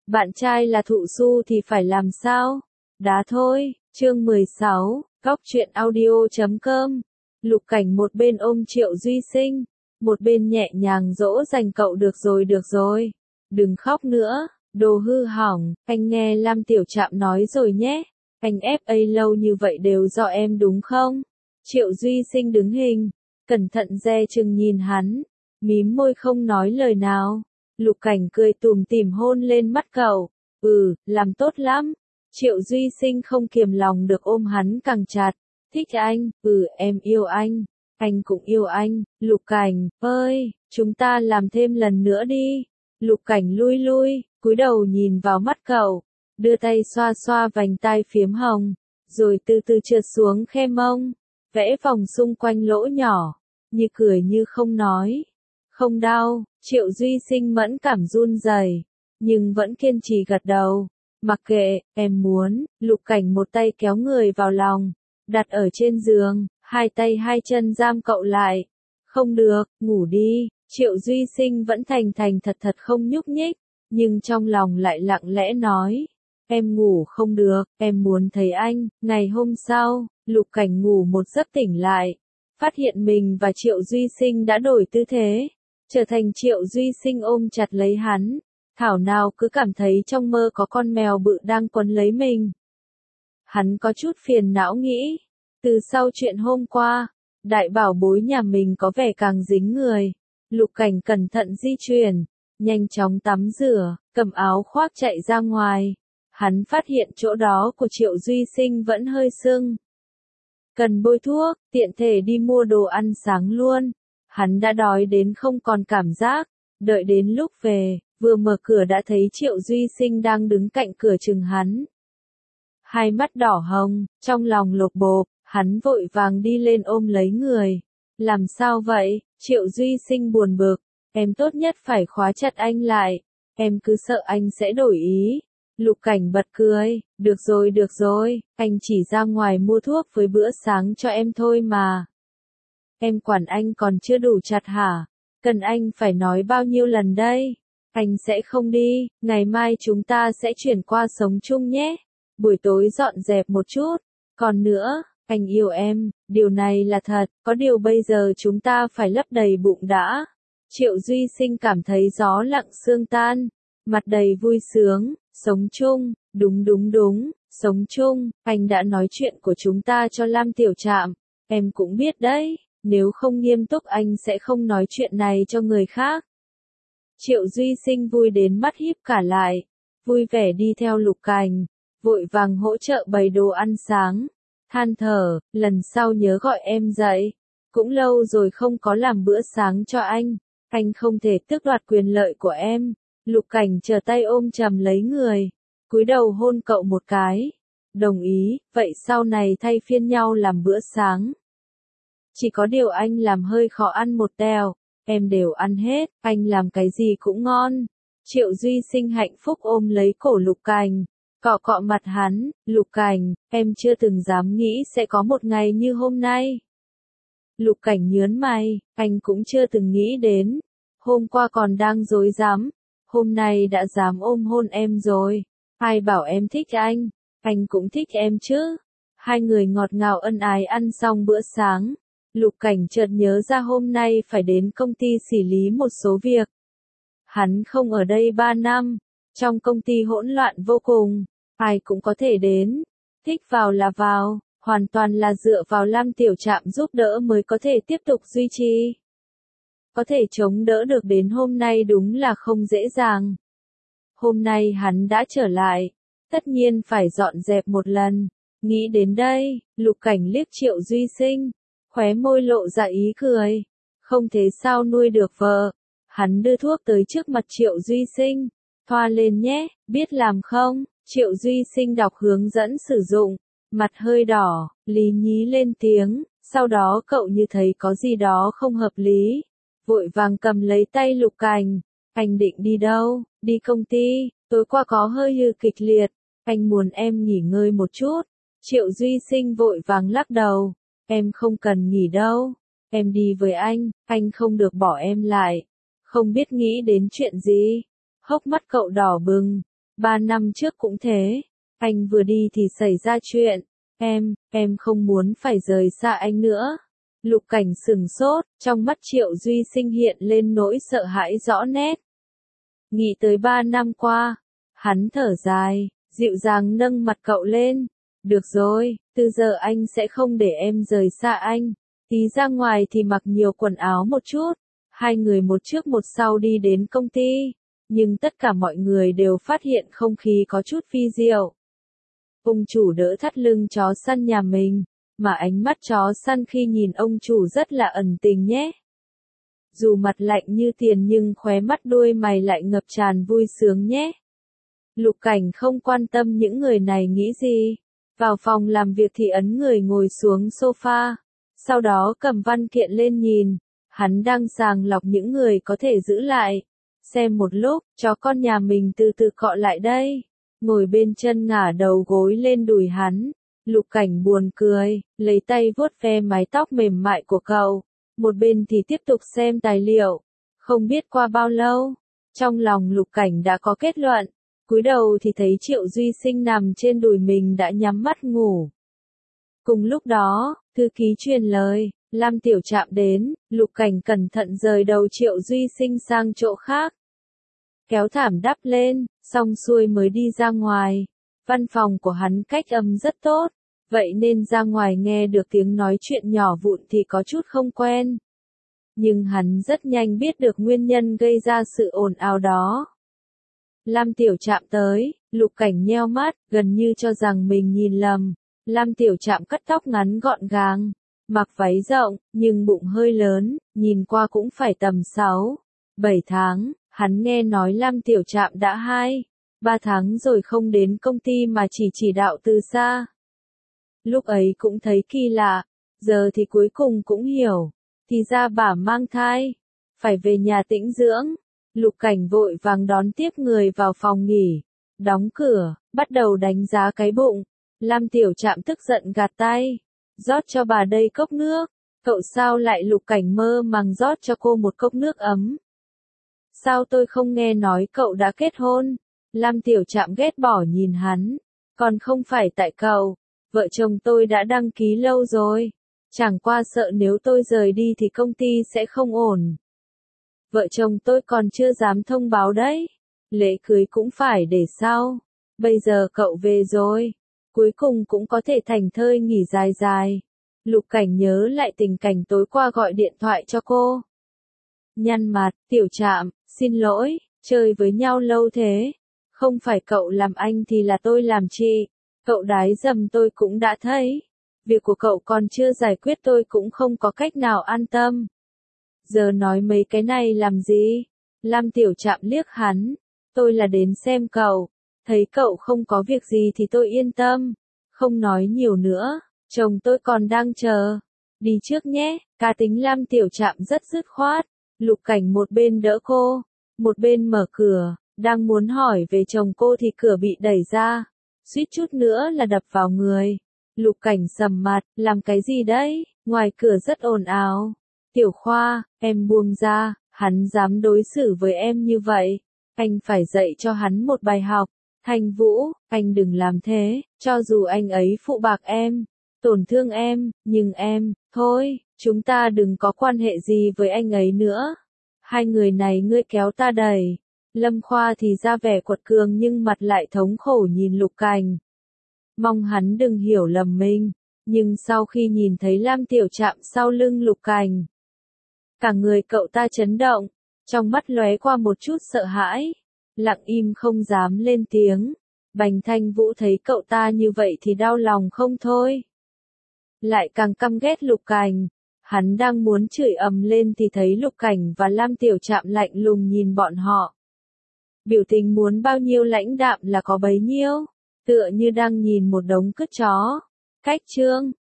Bạn trai là thụ su thì phải làm sao? Đá thôi. Chương 16, Góc truyện audio.com. Lục Cảnh một bên ôm Triệu Duy Sinh, một bên nhẹ nhàng dỗ dành cậu. Được rồi. Đừng khóc nữa, đồ hư hỏng, anh nghe Lam Tiểu Trạm nói rồi nhé. Anh FA lâu như vậy đều do em đúng không? Triệu Duy Sinh đứng hình, cẩn thận dè chừng nhìn hắn, mím môi không nói lời nào. Lục Cảnh cười tủm tỉm hôn lên mắt cậu. Làm tốt lắm. Triệu Duy Sinh không kiềm lòng được ôm hắn càng chặt. Thích anh, em yêu anh cũng yêu anh. Lục Cảnh, ơi, chúng ta làm thêm lần nữa đi. Lục Cảnh lui, cúi đầu nhìn vào mắt cậu, đưa tay xoa xoa vành tai phiếm hồng, rồi từ từ trượt xuống khe mông, vẽ vòng xung quanh lỗ nhỏ, như cười như không nói. Không đau. Triệu Duy Sinh mẫn cảm run rẩy, nhưng vẫn kiên trì gật đầu. Mặc kệ, em muốn. Lục Cảnh một tay kéo người vào lòng, đặt ở trên giường, hai tay hai chân giam cậu lại. Không được, ngủ đi. Triệu Duy Sinh vẫn thành thật không nhúc nhích, nhưng trong lòng lại lặng lẽ nói. Em ngủ không được, em muốn thấy anh. Ngày hôm sau, Lục Cảnh ngủ một giấc tỉnh lại, phát hiện mình và Triệu Duy Sinh đã đổi tư thế, trở thành Triệu Duy Sinh ôm chặt lấy hắn. Thảo nào cứ cảm thấy trong mơ có con mèo bự đang quấn lấy mình. Hắn có chút phiền não nghĩ, từ sau chuyện hôm qua, đại bảo bối nhà mình có vẻ càng dính người. Lục Cảnh cẩn thận di chuyển, nhanh chóng tắm rửa, cầm áo khoác chạy ra ngoài. Hắn phát hiện chỗ đó của Triệu Duy Sinh vẫn hơi sưng. Cần bôi thuốc, tiện thể đi mua đồ ăn sáng luôn. Hắn đã đói đến không còn cảm giác. Đợi đến lúc về, vừa mở cửa đã thấy Triệu Duy Sinh đang đứng cạnh cửa chừng hắn. Hai mắt đỏ hồng, trong lòng lột bột, hắn vội vàng đi lên ôm lấy người. Làm sao vậy? Triệu Duy Sinh buồn bực. Em tốt nhất phải khóa chặt anh lại. Em cứ sợ anh sẽ đổi ý. Lục Cảnh bật cười. Được rồi, anh chỉ ra ngoài mua thuốc với bữa sáng cho em thôi mà. Em quản anh còn chưa đủ chặt hả? Cần anh phải nói bao nhiêu lần đây? Anh sẽ không đi, ngày mai chúng ta sẽ chuyển qua sống chung nhé. Buổi tối dọn dẹp một chút. Còn nữa, anh yêu em, điều này là thật, có điều bây giờ chúng ta phải lấp đầy bụng đã. Triệu Duy Sinh cảm thấy gió lặng sương tan, mặt đầy vui sướng. Sống chung, đúng, sống chung. Anh đã nói chuyện của chúng ta cho Lam Tiểu Trạm, em cũng biết đấy. Nếu không nghiêm túc anh sẽ không nói chuyện này cho người khác. Triệu Duy Sinh vui đến mắt híp cả lại, vui vẻ đi theo Lục Cảnh, vội vàng hỗ trợ bày đồ ăn sáng, than thở, lần sau nhớ gọi em dậy, cũng lâu rồi không có làm bữa sáng cho anh không thể tước đoạt quyền lợi của em. Lục Cảnh trở tay ôm chầm lấy người, cúi đầu hôn cậu một cái. Đồng ý, vậy sau này thay phiên nhau làm bữa sáng. Chỉ có điều anh làm hơi khó ăn một tèo, em đều ăn hết, anh làm cái gì cũng ngon. Triệu Duy Sinh hạnh phúc ôm lấy cổ Lục Cảnh, cọ cọ mặt hắn. Lục Cảnh, em chưa từng dám nghĩ sẽ có một ngày như hôm nay. Lục Cảnh nhớn mày, anh cũng chưa từng nghĩ đến. Hôm qua còn đang dối dám, hôm nay đã dám ôm hôn em rồi. Ai bảo em thích anh cũng thích em chứ. Hai người ngọt ngào ân ái ăn xong bữa sáng. Lục Cảnh chợt nhớ ra hôm nay phải đến công ty xử lý một số việc. Hắn không ở đây 3 năm, trong công ty hỗn loạn vô cùng, ai cũng có thể đến, thích vào là vào, hoàn toàn là dựa vào Lam Tiểu Trạm giúp đỡ mới có thể tiếp tục duy trì. Có thể chống đỡ được đến hôm nay đúng là không dễ dàng. Hôm nay hắn đã trở lại, tất nhiên phải dọn dẹp một lần. Nghĩ đến đây, Lục Cảnh liếc Triệu Duy Sinh, khóe môi lộ ra ý cười. Không thế sao nuôi được vợ. Hắn đưa thuốc tới trước mặt Triệu Duy Sinh. Thoa lên nhé, biết làm không? Triệu Duy Sinh đọc hướng dẫn sử dụng, mặt hơi đỏ, lý nhí lên tiếng. Sau đó cậu như thấy có gì đó không hợp lý, vội vàng cầm lấy tay Lục Cảnh. Anh định đi đâu? Đi công ty, tối qua có hơi hư kịch liệt, anh muốn em nghỉ ngơi một chút. Triệu Duy Sinh vội vàng lắc đầu. Em không cần nghỉ đâu, em đi với anh không được bỏ em lại. Không biết nghĩ đến chuyện gì. Hốc mắt cậu đỏ bừng, 3 năm trước cũng thế. Anh vừa đi thì xảy ra chuyện. Em không muốn phải rời xa anh nữa. Lục Cảnh sửng sốt, trong mắt Triệu Duy Sinh hiện lên nỗi sợ hãi rõ nét. Nghĩ tới 3 năm qua, hắn thở dài, dịu dàng nâng mặt cậu lên. Được rồi, từ giờ anh sẽ không để em rời xa anh. Tí ra ngoài thì mặc nhiều quần áo một chút. Hai người một trước một sau đi đến công ty. Nhưng tất cả mọi người đều phát hiện không khí có chút phi diệu. Ông chủ đỡ thắt lưng chó săn nhà mình, mà ánh mắt chó săn khi nhìn ông chủ rất là ẩn tình nhé. Dù mặt lạnh như tiền nhưng khóe mắt đuôi mày lại ngập tràn vui sướng nhé. Lục Cảnh không quan tâm những người này nghĩ gì. Vào phòng làm việc thì ấn người ngồi xuống sofa. Sau đó cầm văn kiện lên nhìn. Hắn đang sàng lọc những người có thể giữ lại. Xem một lúc, chó con nhà mình từ từ cọ lại đây. Ngồi bên chân ngả đầu gối lên đùi hắn. Lục Cảnh buồn cười, lấy tay vuốt ve mái tóc mềm mại của cậu. Một bên thì tiếp tục xem tài liệu. Không biết qua bao lâu, trong lòng Lục Cảnh đã có kết luận. Cúi đầu thì thấy Triệu Duy Sinh nằm trên đùi mình đã nhắm mắt ngủ. Cùng lúc đó, thư ký truyền lời, Lam Tiểu Trạm đến, Lục Cảnh cẩn thận rời đầu Triệu Duy Sinh sang chỗ khác. Kéo thảm đắp lên, xong xuôi mới đi ra ngoài. Văn phòng của hắn cách âm rất tốt, vậy nên ra ngoài nghe được tiếng nói chuyện nhỏ vụn thì có chút không quen. Nhưng hắn rất nhanh biết được nguyên nhân gây ra sự ồn ào đó. Lam Tiểu Trạm tới, Lục Cảnh nheo mắt, gần như cho rằng mình nhìn lầm. Lam Tiểu Trạm cắt tóc ngắn gọn gàng, mặc váy rộng, nhưng bụng hơi lớn, nhìn qua cũng phải tầm 6-7 tháng. Hắn nghe nói Lam Tiểu Trạm đã 2-3 tháng rồi không đến công ty mà chỉ đạo từ xa. Lúc ấy cũng thấy kỳ lạ, giờ thì cuối cùng cũng hiểu. Thì ra bà mang thai, phải về nhà tĩnh dưỡng. Lục Cảnh vội vàng đón tiếp người vào phòng nghỉ, đóng cửa, bắt đầu đánh giá cái bụng. Lam Tiểu Trạm tức giận gạt tay, rót cho bà đây cốc nước. Cậu sao lại? Lục Cảnh mơ màng rót cho cô một cốc nước ấm. Sao tôi không nghe nói cậu đã kết hôn? Lam Tiểu Trạm ghét bỏ nhìn hắn. Còn không phải tại cậu, vợ chồng tôi đã đăng ký lâu rồi. Chẳng qua sợ nếu tôi rời đi thì công ty sẽ không ổn. Vợ chồng tôi còn chưa dám thông báo đấy. Lễ cưới cũng phải để sau. Bây giờ cậu về rồi, cuối cùng cũng có thể thành thơi nghỉ dài dài. Lục Cảnh nhớ lại tình cảnh tối qua gọi điện thoại cho cô. Nhăn mặt, Tiểu Trạm, xin lỗi, chơi với nhau lâu thế. Không phải cậu làm anh thì là tôi làm chị. Cậu đái dầm tôi cũng đã thấy. Việc của cậu còn chưa giải quyết tôi cũng không có cách nào an tâm. Giờ nói mấy cái này làm gì? Lam Tiểu Trạm liếc hắn. Tôi là đến xem cậu. Thấy cậu không có việc gì thì tôi yên tâm. Không nói nhiều nữa. Chồng tôi còn đang chờ. Đi trước nhé. Cá tính Lam Tiểu Trạm rất dứt khoát. Lục Cảnh một bên đỡ cô, một bên mở cửa. Đang muốn hỏi về chồng cô thì cửa bị đẩy ra. Suýt chút nữa là đập vào người. Lục Cảnh sầm mặt, làm cái gì đấy? Ngoài cửa rất ồn ào. Tiểu Khoa, em buông ra, hắn dám đối xử với em như vậy. Anh phải dạy cho hắn một bài học. Thanh Vũ, anh đừng làm thế, cho dù anh ấy phụ bạc em, tổn thương em, nhưng em, thôi, chúng ta đừng có quan hệ gì với anh ấy nữa. Hai người này ngươi kéo ta đẩy. Lâm Khoa thì ra vẻ quật cường nhưng mặt lại thống khổ nhìn Lục Cảnh. Mong hắn đừng hiểu lầm mình, nhưng sau khi nhìn thấy Lam Tiểu Trạm sau lưng Lục Cảnh, cả người cậu ta chấn động, trong mắt lóe qua một chút sợ hãi, lặng im không dám lên tiếng. Bành Thanh Vũ thấy cậu ta như vậy thì đau lòng không thôi. Lại càng căm ghét Lục Cảnh, hắn đang muốn chửi ầm lên thì thấy Lục Cảnh và Lam Tiểu Trạm lạnh lùng nhìn bọn họ. Biểu tình muốn bao nhiêu lãnh đạm là có bấy nhiêu, tựa như đang nhìn một đống cứt chó. Cách chương